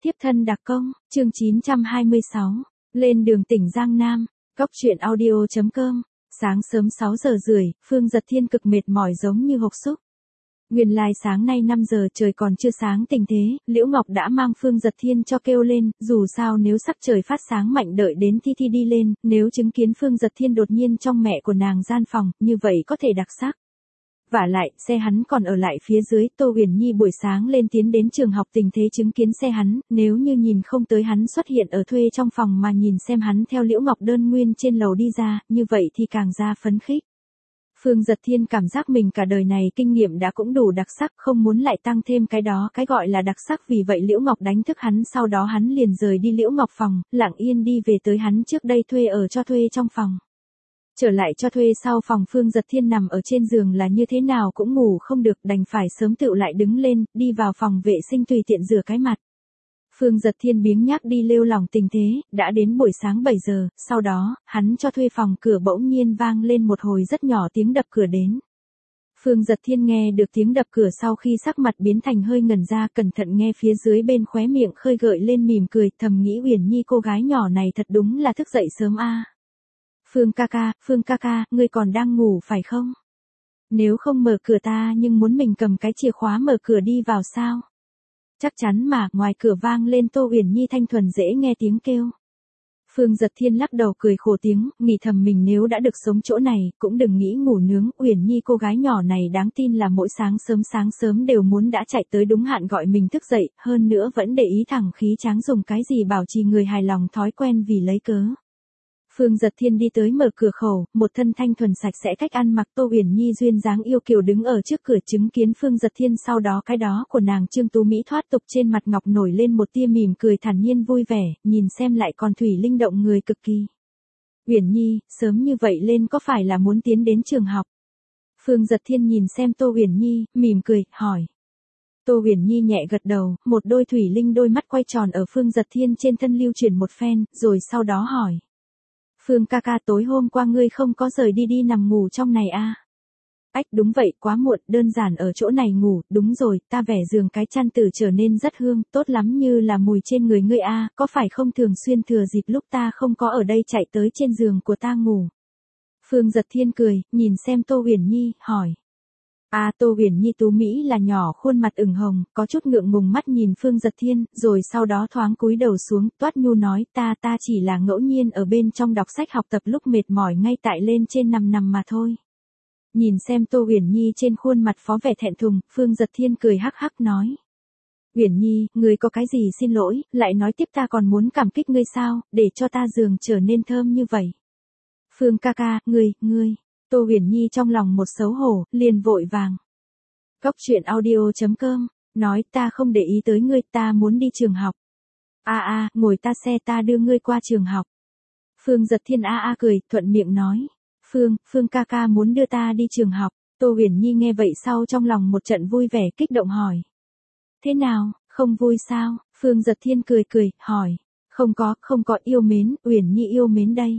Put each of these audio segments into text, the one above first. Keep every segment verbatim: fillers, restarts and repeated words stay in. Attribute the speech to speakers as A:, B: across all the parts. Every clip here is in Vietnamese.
A: Tiếp thân đặc công, chương chín trăm hai mươi sáu, lên đường tỉnh Giang Nam, góc truyện audio chấm com, sáng sớm sáu giờ rưỡi, Phương Dật Thiên cực mệt mỏi giống như hộc xúc. Nguyên lai sáng nay năm giờ trời còn chưa sáng tình thế, Liễu Ngọc đã mang Phương Dật Thiên cho kêu lên, dù sao nếu sắc trời phát sáng mạnh đợi đến Thi Thi đi lên, nếu chứng kiến Phương Dật Thiên đột nhiên trong mẹ của nàng gian phòng, như vậy có thể đặc sắc. Vả lại, xe hắn còn ở lại phía dưới, Tô Huyền Nhi buổi sáng lên tiến đến trường học tình thế chứng kiến xe hắn, nếu như nhìn không tới hắn xuất hiện ở thuê trong phòng mà nhìn xem hắn theo Liễu Ngọc đơn nguyên trên lầu đi ra, như vậy thì càng ra phấn khích. Phương Dật Thiên cảm giác mình cả đời này kinh nghiệm đã cũng đủ đặc sắc, không muốn lại tăng thêm cái đó cái gọi là đặc sắc, vì vậy Liễu Ngọc đánh thức hắn, sau đó hắn liền rời đi Liễu Ngọc phòng, lặng yên đi về tới hắn trước đây thuê ở cho thuê trong phòng. Trở lại cho thuê sau phòng, Phương Dật Thiên nằm ở trên giường là như thế nào cũng ngủ không được, đành phải sớm tựu lại đứng lên, đi vào phòng vệ sinh tùy tiện rửa cái mặt. Phương Dật Thiên biếng nhác đi lêu lỏng tình thế, đã đến buổi sáng bảy giờ, sau đó, hắn cho thuê phòng cửa bỗng nhiên vang lên một hồi rất nhỏ tiếng đập cửa đến. Phương Dật Thiên nghe được tiếng đập cửa sau khi sắc mặt biến thành hơi ngẩn ra, cẩn thận nghe phía dưới bên khóe miệng khơi gợi lên mỉm cười, thầm nghĩ Uyển Nhi cô gái nhỏ này thật đúng là thức dậy sớm a. À. Phương ca ca, Phương ca ca, ngươi còn đang ngủ phải không? Nếu không mở cửa ta nhưng muốn mình cầm cái chìa khóa mở cửa đi vào sao? Chắc chắn mà, ngoài cửa vang lên Tô Uyển Nhi thanh thuần dễ nghe tiếng kêu. Phương Dật Thiên lắc đầu cười khổ tiếng, nghĩ thầm mình nếu đã được sống chỗ này, cũng đừng nghĩ ngủ nướng, Uyển Nhi cô gái nhỏ này đáng tin là mỗi sáng sớm sáng sớm đều muốn đã chạy tới đúng hạn gọi mình thức dậy, hơn nữa vẫn để ý thẳng khí tráng dùng cái gì bảo trì người hài lòng thói quen vì lấy cớ. Phương Dật Thiên đi tới mở cửa khẩu, một thân thanh thuần sạch sẽ cách ăn mặc, Tô Huyền Nhi duyên dáng yêu kiều đứng ở trước cửa chứng kiến Phương Dật Thiên, sau đó cái đó của nàng Trương Tú Mỹ thoát tục, trên mặt ngọc nổi lên một tia mỉm cười thản nhiên vui vẻ, nhìn xem lại còn thủy linh động người cực kỳ. Huyền Nhi, sớm như vậy lên có phải là muốn tiến đến trường học? Phương Dật Thiên nhìn xem Tô Huyền Nhi, mỉm cười, hỏi. Tô Huyền Nhi nhẹ gật đầu, một đôi thủy linh đôi mắt quay tròn ở Phương Dật Thiên trên thân lưu chuyển một phen, rồi sau đó hỏi. Phương ca ca, tối hôm qua ngươi không có rời đi đi nằm ngủ trong này à? Ách đúng vậy, quá muộn, đơn giản ở chỗ này ngủ, đúng rồi, ta vẻ giường cái chăn tử trở nên rất hương, tốt lắm như là mùi trên người ngươi a, à, có phải không thường xuyên thừa dịp lúc ta không có ở đây chạy tới trên giường của ta ngủ? Phương Dật Thiên cười, nhìn xem Tô Huyền Nhi, hỏi. À, Tô Huyền Nhi tú Mỹ là nhỏ khuôn mặt ửng hồng, có chút ngượng ngùng mắt nhìn Phương Dật Thiên, rồi sau đó thoáng cúi đầu xuống, toát nhu nói, ta ta chỉ là ngẫu nhiên ở bên trong đọc sách học tập lúc mệt mỏi ngay tại lên trên nằm nằm mà thôi. Nhìn xem Tô Huyền Nhi trên khuôn mặt phó vẻ thẹn thùng, Phương Dật Thiên cười hắc hắc nói. Huyền Nhi, ngươi có cái gì xin lỗi, lại nói tiếp ta còn muốn cảm kích ngươi sao, để cho ta giường trở nên thơm như vậy. Phương ca ca, ngươi, ngươi. Tô Huyền Nhi trong lòng một xấu hổ, liền vội vàng. Góc truyện audio chấm com, nói ta không để ý tới ngươi, ta muốn đi trường học. A a, ngồi ta xe ta đưa ngươi qua trường học. Phương Dật Thiên a a cười, thuận miệng nói. Phương, Phương ca ca muốn đưa ta đi trường học. Tô Huyền Nhi nghe vậy sau trong lòng một trận vui vẻ kích động hỏi. Thế nào, không vui sao? Phương Dật Thiên cười cười, hỏi. Không có, không có, yêu mến, Huyền Nhi yêu mến đây.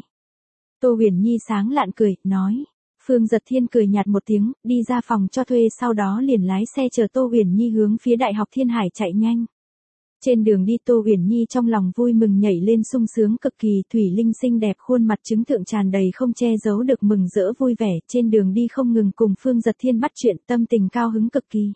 A: Tô Huyền Nhi sáng lạn cười, nói. Phương Dật Thiên cười nhạt một tiếng, đi ra phòng cho thuê, sau đó liền lái xe chờ Tô Huyền Nhi hướng phía Đại học Thiên Hải chạy nhanh. Trên đường đi Tô Huyền Nhi trong lòng vui mừng nhảy lên sung sướng cực kỳ, thủy linh xinh đẹp khuôn mặt chứng thượng tràn đầy không che giấu được mừng rỡ vui vẻ, trên đường đi không ngừng cùng Phương Dật Thiên bắt chuyện, tâm tình cao hứng cực kỳ.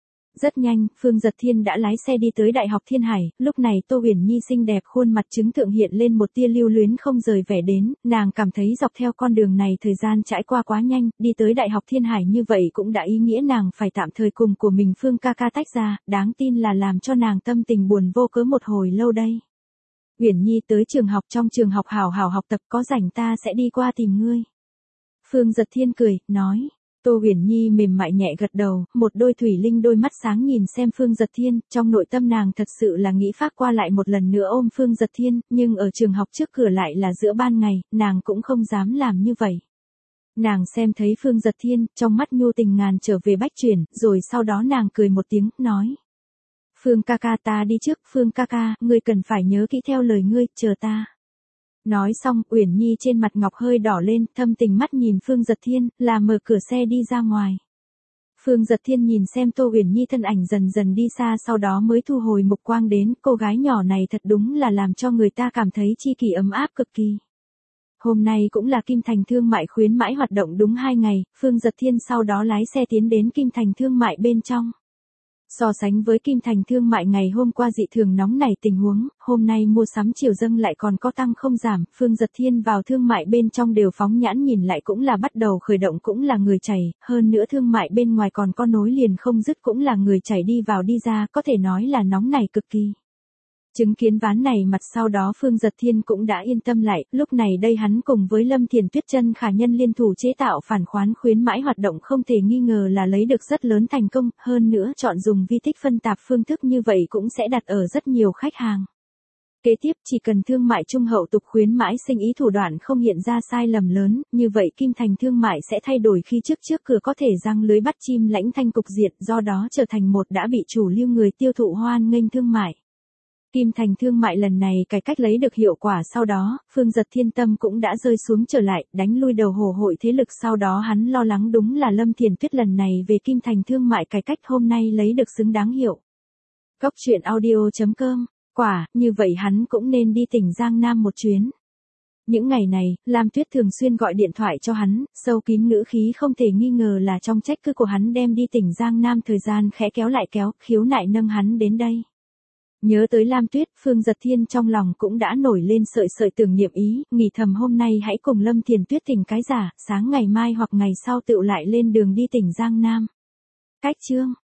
A: Rất nhanh, Phương Dật Thiên đã lái xe đi tới Đại học Thiên Hải, lúc này Tô Huyền Nhi xinh đẹp khuôn mặt chứng thượng hiện lên một tia lưu luyến không rời vẻ đến, nàng cảm thấy dọc theo con đường này thời gian trải qua quá nhanh, đi tới Đại học Thiên Hải như vậy cũng đã ý nghĩa nàng phải tạm thời cùng của mình Phương ca ca tách ra, đáng tin là làm cho nàng tâm tình buồn vô cớ một hồi lâu đây. Huyền Nhi tới trường học, trong trường học hào hào học tập, có rảnh ta sẽ đi qua tìm ngươi. Phương Dật Thiên cười, nói. Tô Huyền Nhi mềm mại nhẹ gật đầu, một đôi thủy linh đôi mắt sáng nhìn xem Phương Dật Thiên, trong nội tâm nàng thật sự là nghĩ phát qua lại một lần nữa ôm Phương Dật Thiên, nhưng ở trường học trước cửa lại là giữa ban ngày, nàng cũng không dám làm như vậy. Nàng xem thấy Phương Dật Thiên, trong mắt nhu tình ngàn trở về bách chuyển, rồi sau đó nàng cười một tiếng, nói. Phương ca ca ta đi trước, Phương ca ca, ngươi cần phải nhớ kỹ theo lời ngươi, chờ ta. Nói xong, Uyển Nhi trên mặt ngọc hơi đỏ lên, thâm tình mắt nhìn Phương Dật Thiên, là mở cửa xe đi ra ngoài. Phương Dật Thiên nhìn xem Tô Uyển Nhi thân ảnh dần dần đi xa, sau đó mới thu hồi mục quang đến, cô gái nhỏ này thật đúng là làm cho người ta cảm thấy chi kỷ ấm áp cực kỳ. Hôm nay cũng là Kim Thành Thương Mại khuyến mãi hoạt động đúng hai ngày, Phương Dật Thiên sau đó lái xe tiến đến Kim Thành Thương Mại bên trong. So sánh với Kim Thành Thương Mại ngày hôm qua dị thường nóng nảy tình huống, hôm nay mua sắm chiều dâng lại còn có tăng không giảm, Phương Dật Thiên vào thương mại bên trong đều phóng nhãn nhìn lại cũng là bắt đầu khởi động cũng là người chảy, hơn nữa thương mại bên ngoài còn có nối liền không dứt cũng là người chảy đi vào đi ra, có thể nói là nóng nảy cực kỳ. Chứng kiến ván này mặt sau đó Phương Dật Thiên cũng đã yên tâm lại, lúc này đây hắn cùng với Lâm Thiền Tuyết Chân Khả Nhân liên thủ chế tạo phản khoán khuyến mãi hoạt động không thể nghi ngờ là lấy được rất lớn thành công, hơn nữa chọn dùng vi tích phân tạp phương thức như vậy cũng sẽ đặt ở rất nhiều khách hàng. Kế tiếp chỉ cần thương mại trung hậu tục khuyến mãi sinh ý thủ đoạn không hiện ra sai lầm lớn, như vậy Kim Thành Thương Mại sẽ thay đổi khi trước trước cửa có thể giăng lưới bắt chim lãnh thanh cục diện, do đó trở thành một đã bị chủ lưu người tiêu thụ hoan nghênh thương mại. Kim Thành Thương Mại lần này cải cách lấy được hiệu quả sau đó, Phương Dật Thiên tâm cũng đã rơi xuống trở lại, đánh lui đầu hồ hội thế lực sau đó hắn lo lắng đúng là Lâm Thiền Tuyết lần này về Kim Thành Thương Mại cải cách hôm nay lấy được xứng đáng hiệu. Góc truyện audio chấm com, quả, như vậy hắn cũng nên đi tỉnh Giang Nam một chuyến. Những ngày này, Lam Tuyết thường xuyên gọi điện thoại cho hắn, sâu kín ngữ khí không thể nghi ngờ là trong trách cứ của hắn đem đi tỉnh Giang Nam thời gian khẽ kéo lại kéo, khiếu nại nâng hắn đến đây. Nhớ tới Lam Tuyết, Phương Dật Thiên trong lòng cũng đã nổi lên sợi sợi tưởng niệm ý, nghỉ thầm hôm nay hãy cùng Lâm Thiền Tuyết tỉnh cái giả, sáng ngày mai hoặc ngày sau tựu lại lên đường đi tỉnh Giang Nam. Cách chương